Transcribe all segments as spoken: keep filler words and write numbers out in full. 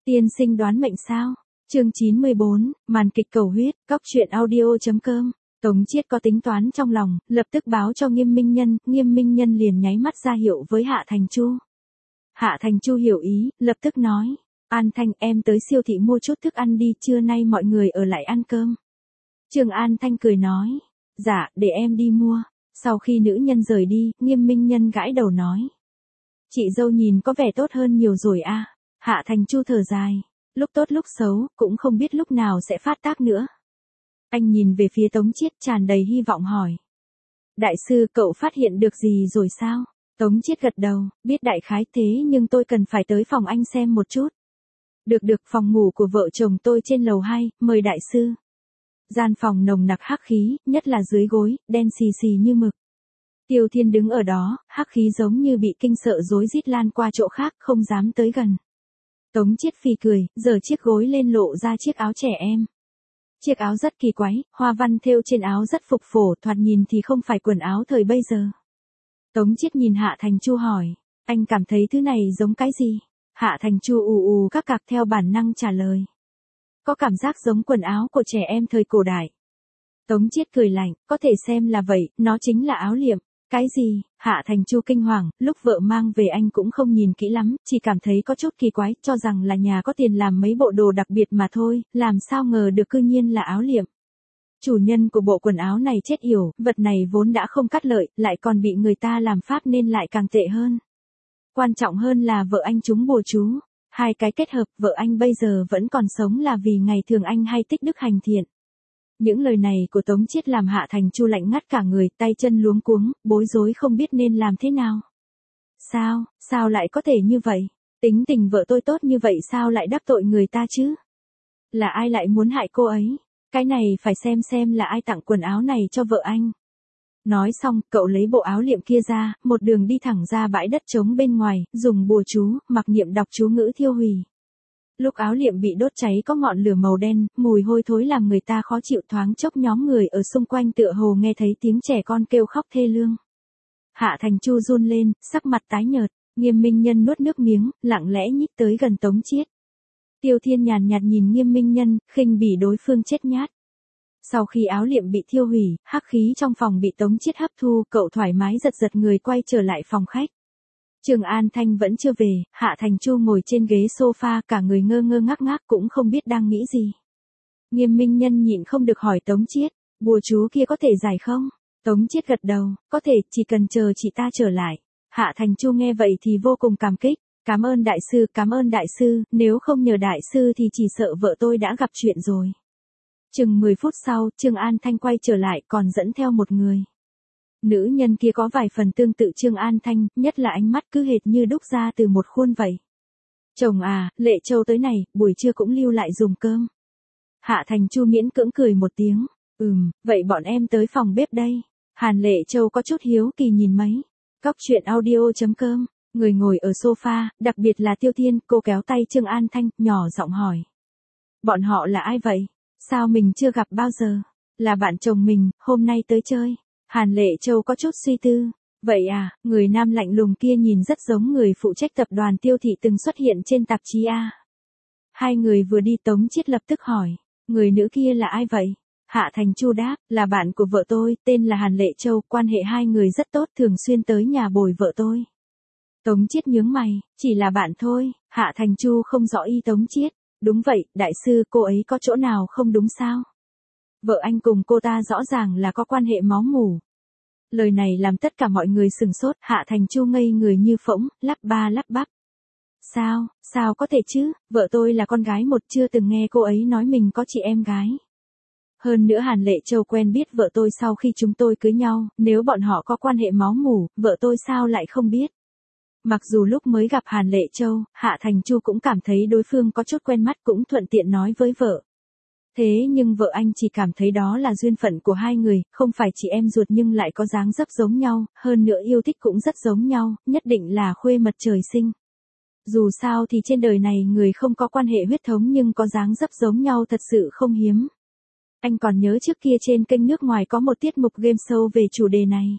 Tiên sinh đoán mệnh sao? Chương chín mươi bốn, màn kịch cầu huyết, cóc truyện audio.com. Tống Chiết có tính toán trong lòng, lập tức báo cho Nghiêm Minh Nhân, Nghiêm Minh Nhân liền nháy mắt ra hiệu với Hạ Thành Chu. Hạ Thành Chu hiểu ý, lập tức nói, An Thanh em tới siêu thị mua chút thức ăn đi, trưa nay mọi người ở lại ăn cơm. Trương An Thanh cười nói, dạ, để em đi mua. Sau khi nữ nhân rời đi, Nghiêm Minh Nhân gãi đầu nói, chị dâu nhìn có vẻ tốt hơn nhiều rồi a. Hạ Thành Chu thở dài, lúc tốt lúc xấu, cũng không biết lúc nào sẽ phát tác nữa. Anh nhìn về phía Tống Chiết tràn đầy hy vọng hỏi, đại sư cậu phát hiện được gì rồi sao? Tống Chiết gật đầu, biết đại khái thế nhưng tôi cần phải tới phòng anh xem một chút. Được được, phòng ngủ của vợ chồng tôi trên lầu hai, mời đại sư. Gian phòng nồng nặc hắc khí, nhất là dưới gối, đen xì xì như mực. Tiêu Thiên đứng ở đó, hắc khí giống như bị kinh sợ rối rít lan qua chỗ khác, không dám tới gần. Tống Chiết phì cười, giở chiếc gối lên lộ ra chiếc áo trẻ em. Chiếc áo rất kỳ quái, hoa văn thêu trên áo rất phục phổ, thoạt nhìn thì không phải quần áo thời bây giờ. Tống Chiết nhìn Hạ Thành Chu hỏi, anh cảm thấy thứ này giống cái gì? Hạ Thành Chu ù ù các cạc theo bản năng trả lời. Có cảm giác giống quần áo của trẻ em thời cổ đại. Tống Chiết cười lạnh, có thể xem là vậy, nó chính là áo liệm. Cái gì? Hạ Thành Chu kinh hoàng, lúc vợ mang về anh cũng không nhìn kỹ lắm, chỉ cảm thấy có chút kỳ quái, cho rằng là nhà có tiền làm mấy bộ đồ đặc biệt mà thôi, làm sao ngờ được cư nhiên là áo liệm. Chủ nhân của bộ quần áo này chết yểu, vật này vốn đã không cắt lợi, lại còn bị người ta làm pháp nên lại càng tệ hơn. Quan trọng hơn là vợ anh trúng bùa chú. Hai cái kết hợp, vợ anh bây giờ vẫn còn sống là vì ngày thường anh hay tích đức hành thiện. Những lời này của Tống Chiết làm Hạ Thành Chu lạnh ngắt cả người, tay chân luống cuống, bối rối không biết nên làm thế nào. Sao, sao lại có thể như vậy? Tính tình vợ tôi tốt như vậy sao lại đắc tội người ta chứ? Là ai lại muốn hại cô ấy? Cái này phải xem xem là ai tặng quần áo này cho vợ anh. Nói xong, cậu lấy bộ áo liệm kia ra, một đường đi thẳng ra bãi đất trống bên ngoài, dùng bùa chú, mặc niệm đọc chú ngữ thiêu hủy. Lúc áo liệm bị đốt cháy có ngọn lửa màu đen, mùi hôi thối làm người ta khó chịu, thoáng chốc nhóm người ở xung quanh tựa hồ nghe thấy tiếng trẻ con kêu khóc thê lương. Hạ Thành Chu run lên, sắc mặt tái nhợt, Nghiêm Minh Nhân nuốt nước miếng, lặng lẽ nhích tới gần Tống Chiết. Tiêu Thiên nhàn nhạt nhìn Nghiêm Minh Nhân, khinh bỉ đối phương chết nhát. Sau khi áo liệm bị thiêu hủy, hắc khí trong phòng bị Tống Chiết hấp thu, cậu thoải mái giật giật người quay trở lại phòng khách. Trương An Thanh vẫn chưa về, Hạ Thành Chu ngồi trên ghế sofa, cả người ngơ ngơ ngác ngác cũng không biết đang nghĩ gì. Nghiêm Minh Nhân nhịn không được hỏi Tống Chiết, bùa chú kia có thể giải không? Tống Chiết gật đầu, có thể, chỉ cần chờ chị ta trở lại. Hạ Thành Chu nghe vậy thì vô cùng cảm kích, cảm ơn đại sư, cảm ơn đại sư, nếu không nhờ đại sư thì chỉ sợ vợ tôi đã gặp chuyện rồi. Chừng mười phút sau, Trương An Thanh quay trở lại còn dẫn theo một người. Nữ nhân kia có vài phần tương tự Trương An Thanh, nhất là ánh mắt cứ hệt như đúc ra từ một khuôn vậy. Chồng à, Lệ Châu tới này, buổi trưa cũng lưu lại dùng cơm. Hạ Thành Chu miễn cưỡng cười một tiếng, ừm, vậy bọn em tới phòng bếp đây. Hàn Lệ Châu có chút hiếu kỳ nhìn mấy. Cóc truyện audio.com, người ngồi ở sofa, đặc biệt là Tiêu Thiên, cô kéo tay Trương An Thanh, nhỏ giọng hỏi. Bọn họ là ai vậy? Sao mình chưa gặp bao giờ? Là bạn chồng mình, hôm nay tới chơi. Hàn Lệ Châu có chút suy tư. Vậy à, người nam lạnh lùng kia nhìn rất giống người phụ trách tập đoàn Tiêu Thị từng xuất hiện trên tạp chí A. Hai người vừa đi Tống Chiết lập tức hỏi, người nữ kia là ai vậy? Hạ Thành Chu đáp, là bạn của vợ tôi, tên là Hàn Lệ Châu, quan hệ hai người rất tốt, thường xuyên tới nhà bồi vợ tôi. Tống Chiết nhướng mày, chỉ là bạn thôi. Hạ Thành Chu không rõ ý Tống Chiết. Đúng vậy, đại sư, cô ấy có chỗ nào không đúng sao? Vợ anh cùng cô ta rõ ràng là có quan hệ máu mủ. Lời này làm tất cả mọi người sừng sốt, Hạ Thành Chu ngây người như phỗng, lắp ba lắp bắp. Sao, sao có thể chứ, vợ tôi là con gái một, chưa từng nghe cô ấy nói mình có chị em gái. Hơn nữa Hàn Lệ Châu quen biết vợ tôi sau khi chúng tôi cưới nhau, nếu bọn họ có quan hệ máu mủ, vợ tôi sao lại không biết. Mặc dù lúc mới gặp Hàn Lệ Châu, Hạ Thành Chu cũng cảm thấy đối phương có chút quen mắt, cũng thuận tiện nói với vợ. Thế nhưng vợ anh chỉ cảm thấy đó là duyên phận của hai người, không phải chị em ruột nhưng lại có dáng dấp giống nhau, hơn nữa yêu thích cũng rất giống nhau, nhất định là khuê mật trời sinh. Dù sao thì trên đời này người không có quan hệ huyết thống nhưng có dáng dấp giống nhau thật sự không hiếm. Anh còn nhớ trước kia trên kênh nước ngoài có một tiết mục game show về chủ đề này.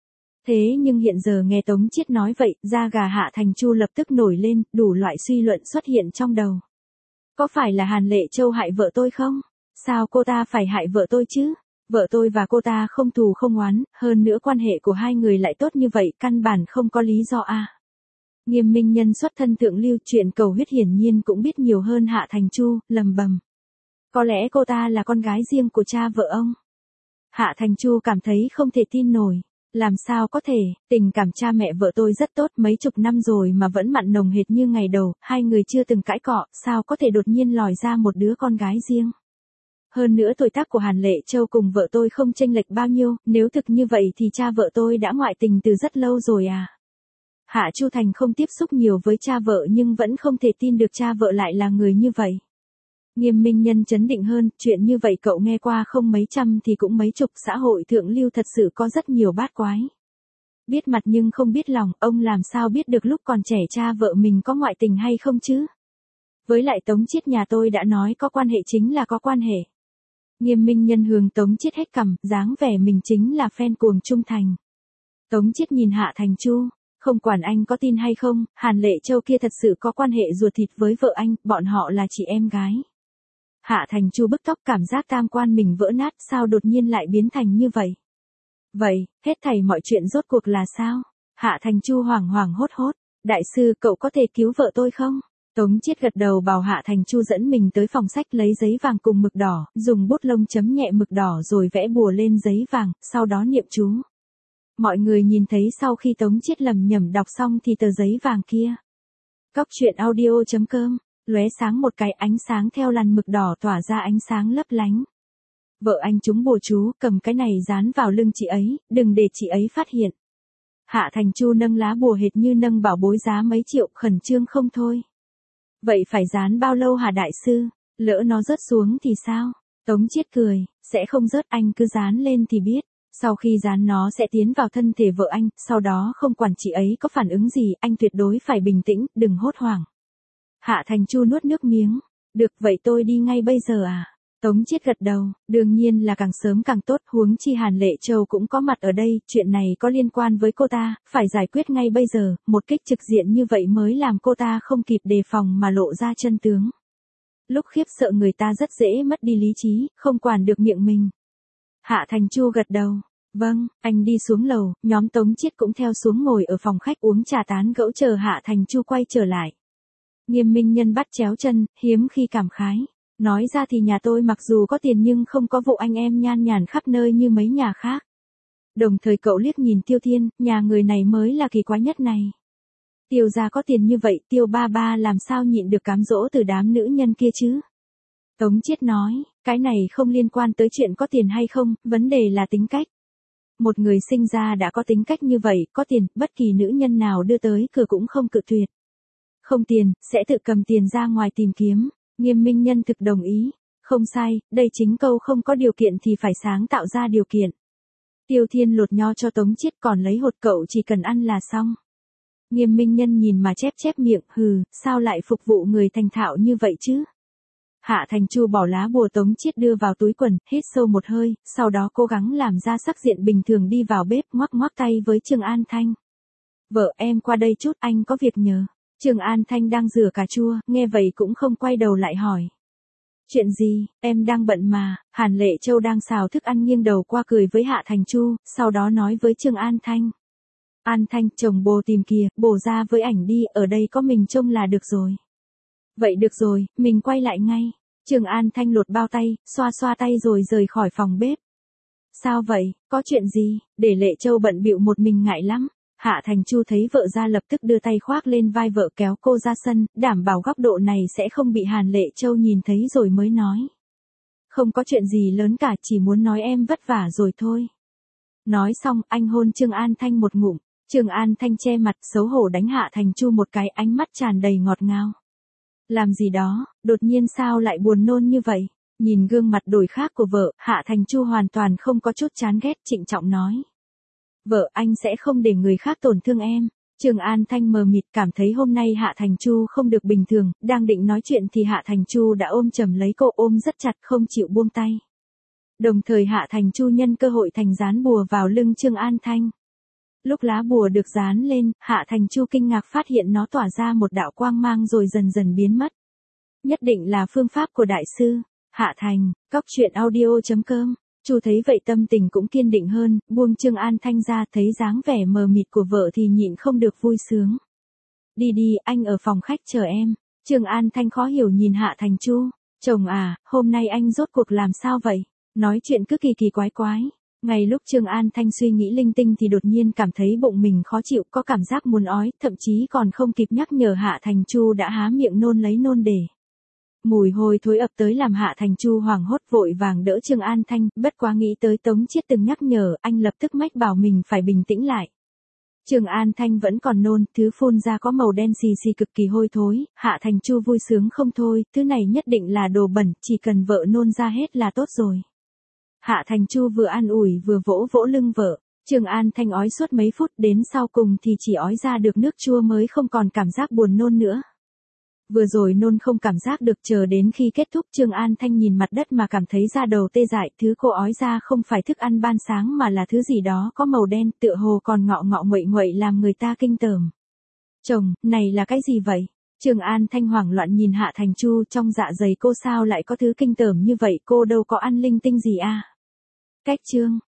Thế nhưng hiện giờ nghe Tống Chiết nói vậy, da gà Hạ Thành Chu lập tức nổi lên, đủ loại suy luận xuất hiện trong đầu. Có phải là Hàn Lệ Châu hại vợ tôi không? Sao cô ta phải hại vợ tôi chứ? Vợ tôi và cô ta không thù không oán, hơn nữa quan hệ của hai người lại tốt như vậy, căn bản không có lý do à. Nghiêm Minh Nhân xuất thân thượng lưu, chuyện cầu huyết hiển nhiên cũng biết nhiều hơn Hạ Thành Chu, lầm bầm. Có lẽ cô ta là con gái riêng của cha vợ ông. Hạ Thành Chu cảm thấy không thể tin nổi. Làm sao có thể, tình cảm cha mẹ vợ tôi rất tốt mấy chục năm rồi mà vẫn mặn nồng hệt như ngày đầu, hai người chưa từng cãi cọ, sao có thể đột nhiên lòi ra một đứa con gái riêng. Hơn nữa tuổi tác của Hàn Lệ Châu cùng vợ tôi không chênh lệch bao nhiêu, nếu thực như vậy thì cha vợ tôi đã ngoại tình từ rất lâu rồi à. Hạ Chu Thành không tiếp xúc nhiều với cha vợ nhưng vẫn không thể tin được cha vợ lại là người như vậy. Nghiêm Minh Nhân chấn định hơn, chuyện như vậy cậu nghe qua không mấy trăm thì cũng mấy chục, xã hội thượng lưu thật sự có rất nhiều bát quái. Biết mặt nhưng không biết lòng, ông làm sao biết được lúc còn trẻ cha vợ mình có ngoại tình hay không chứ? Với lại Tống Chiết nhà tôi đã nói có quan hệ chính là có quan hệ. Nghiêm Minh Nhân hướng Tống Chiết hết cằm, dáng vẻ mình chính là fan cuồng trung thành. Tống Chiết nhìn Hạ Thành Chu, không quản anh có tin hay không, Hàn Lệ Châu kia thật sự có quan hệ ruột thịt với vợ anh, bọn họ là chị em gái. Hạ Thành Chu bứt tóc, cảm giác tam quan mình vỡ nát, sao đột nhiên lại biến thành như vậy? Vậy, hết thảy mọi chuyện rốt cuộc là sao? Hạ Thành Chu hoảng hoảng hốt hốt, đại sư cậu có thể cứu vợ tôi không? Tống Chiết gật đầu bảo Hạ Thành Chu dẫn mình tới phòng sách lấy giấy vàng cùng mực đỏ, dùng bút lông chấm nhẹ mực đỏ rồi vẽ bùa lên giấy vàng, sau đó niệm chú. Mọi người nhìn thấy sau khi Tống Chiết lầm nhầm đọc xong thì tờ giấy vàng kia. Cóc truyện audio chấm com, lóe sáng một cái ánh sáng theo làn mực đỏ tỏa ra ánh sáng lấp lánh. Vợ anh trúng bùa chú, cầm cái này dán vào lưng chị ấy, đừng để chị ấy phát hiện. Hạ Thành Chu nâng lá bùa hệt như nâng bảo bối giá mấy triệu, khẩn trương không thôi. Vậy phải dán bao lâu hả đại sư? Lỡ nó rớt xuống thì sao? Tống Chiết cười, sẽ không rớt, anh cứ dán lên thì biết. Sau khi dán nó sẽ tiến vào thân thể vợ anh, sau đó không quản chị ấy có phản ứng gì, anh tuyệt đối phải bình tĩnh, đừng hốt hoảng. Hạ Thành Chu nuốt nước miếng. Được, vậy tôi đi ngay bây giờ à? Tống Chiết gật đầu, đương nhiên là càng sớm càng tốt, huống chi Hàn Lệ Châu cũng có mặt ở đây, chuyện này có liên quan với cô ta, phải giải quyết ngay bây giờ, một kích trực diện như vậy mới làm cô ta không kịp đề phòng mà lộ ra chân tướng. Lúc khiếp sợ người ta rất dễ mất đi lý trí, không quản được miệng mình. Hạ Thành Chu gật đầu. Vâng, anh đi xuống lầu, nhóm Tống Chiết cũng theo xuống ngồi ở phòng khách uống trà tán gẫu chờ Hạ Thành Chu quay trở lại. Nghiêm Minh Nhân bắt chéo chân, hiếm khi cảm khái. Nói ra thì nhà tôi mặc dù có tiền nhưng không có vụ anh em nhan nhản khắp nơi như mấy nhà khác. Đồng thời cậu liếc nhìn Tiêu Thiên, nhà người này mới là kỳ quái nhất này. Tiêu gia có tiền như vậy, Tiêu ba ba làm sao nhịn được cám dỗ từ đám nữ nhân kia chứ? Tống Chiết nói, cái này không liên quan tới chuyện có tiền hay không, vấn đề là tính cách. Một người sinh ra đã có tính cách như vậy, có tiền, bất kỳ nữ nhân nào đưa tới cửa cũng không cự tuyệt. Không tiền, sẽ tự cầm tiền ra ngoài tìm kiếm. Nghiêm Minh Nhân thực đồng ý. Không sai, đây chính câu không có điều kiện thì phải sáng tạo ra điều kiện. Tiêu Thiên lột nho cho Tống Chiết, còn lấy hột cậu chỉ cần ăn là xong. Nghiêm Minh Nhân nhìn mà chép chép miệng, hừ, sao lại phục vụ người thành thạo như vậy chứ? Hạ Thành Chu bỏ lá bùa Tống Chiết đưa vào túi quần, hít sâu một hơi, sau đó cố gắng làm ra sắc diện bình thường đi vào bếp, ngoắc ngoắc tay với Trương An Thanh. Vợ em qua đây chút, anh có việc nhờ. Trương An Thanh đang rửa cà chua, nghe vậy cũng không quay đầu lại hỏi. Chuyện gì, em đang bận mà. Hàn Lệ Châu đang xào thức ăn nghiêng đầu qua cười với Hạ Thành Chu, sau đó nói với Trương An Thanh. An Thanh, chồng bồ tìm kìa, bồ ra với ảnh đi, ở đây có mình trông là được rồi. Vậy được rồi, mình quay lại ngay. Trương An Thanh lột bao tay, xoa xoa tay rồi rời khỏi phòng bếp. Sao vậy, có chuyện gì, để Lệ Châu bận bịu một mình ngại lắm. Hạ Thành Chu thấy vợ ra lập tức đưa tay khoác lên vai vợ kéo cô ra sân, đảm bảo góc độ này sẽ không bị Hàn Lệ Châu nhìn thấy rồi mới nói. Không có chuyện gì lớn cả, chỉ muốn nói em vất vả rồi thôi. Nói xong, anh hôn Trương An Thanh một ngụm. Trương An Thanh che mặt xấu hổ đánh Hạ Thành Chu một cái, ánh mắt tràn đầy ngọt ngào. Làm gì đó, đột nhiên sao lại buồn nôn như vậy? Nhìn gương mặt đổi khác của vợ, Hạ Thành Chu hoàn toàn không có chút chán ghét, trịnh trọng nói. Vợ, anh sẽ không để người khác tổn thương em. Trương An Thanh mờ mịt, cảm thấy hôm nay Hạ Thành Chu không được bình thường, đang định nói chuyện thì Hạ Thành Chu đã ôm chầm lấy cô, ôm rất chặt không chịu buông tay. Đồng thời Hạ Thành Chu nhân cơ hội thành dán bùa vào lưng Trương An Thanh. Lúc lá bùa được dán lên, Hạ Thành Chu kinh ngạc phát hiện nó tỏa ra một đạo quang mang rồi dần dần biến mất. Nhất định là phương pháp của đại sư. Hạ Thành, cóc truyện audio chấm com. Chu thấy vậy tâm tình cũng kiên định hơn, buông Trương An Thanh ra, thấy dáng vẻ mờ mịt của vợ thì nhịn không được vui sướng. Đi đi, anh ở phòng khách chờ em. Trương An Thanh khó hiểu nhìn Hạ Thành Chu. Chồng à, hôm nay anh rốt cuộc làm sao vậy? Nói chuyện cứ kỳ kỳ quái quái. Ngay lúc Trương An Thanh suy nghĩ linh tinh thì đột nhiên cảm thấy bụng mình khó chịu, có cảm giác muốn ói, thậm chí còn không kịp nhắc nhở Hạ Thành Chu đã há miệng nôn lấy nôn để. Mùi hôi thối ập tới làm Hạ Thành Chu hoảng hốt vội vàng đỡ Trương An Thanh, bất quá nghĩ tới Tống Chiết từng nhắc nhở, anh lập tức mách bảo mình phải bình tĩnh lại. Trương An Thanh vẫn còn nôn, thứ phun ra có màu đen xì xì cực kỳ hôi thối, Hạ Thành Chu vui sướng không thôi, thứ này nhất định là đồ bẩn, chỉ cần vợ nôn ra hết là tốt rồi. Hạ Thành Chu vừa an ủi vừa vỗ vỗ lưng vợ, Trương An Thanh ói suốt mấy phút, đến sau cùng thì chỉ ói ra được nước chua mới không còn cảm giác buồn nôn nữa. Vừa rồi nôn không cảm giác được, chờ đến khi kết thúc Trương An Thanh nhìn mặt đất mà cảm thấy da đầu tê dại, thứ cô ói ra không phải thức ăn ban sáng mà là thứ gì đó có màu đen, tựa hồ còn ngọ ngọ nguậy nguậy làm người ta kinh tởm. Chồng, này là cái gì vậy? Trương An Thanh hoảng loạn nhìn Hạ Thành Chu, trong dạ dày cô sao lại có thứ kinh tởm như vậy, cô đâu có ăn linh tinh gì à? Cách chương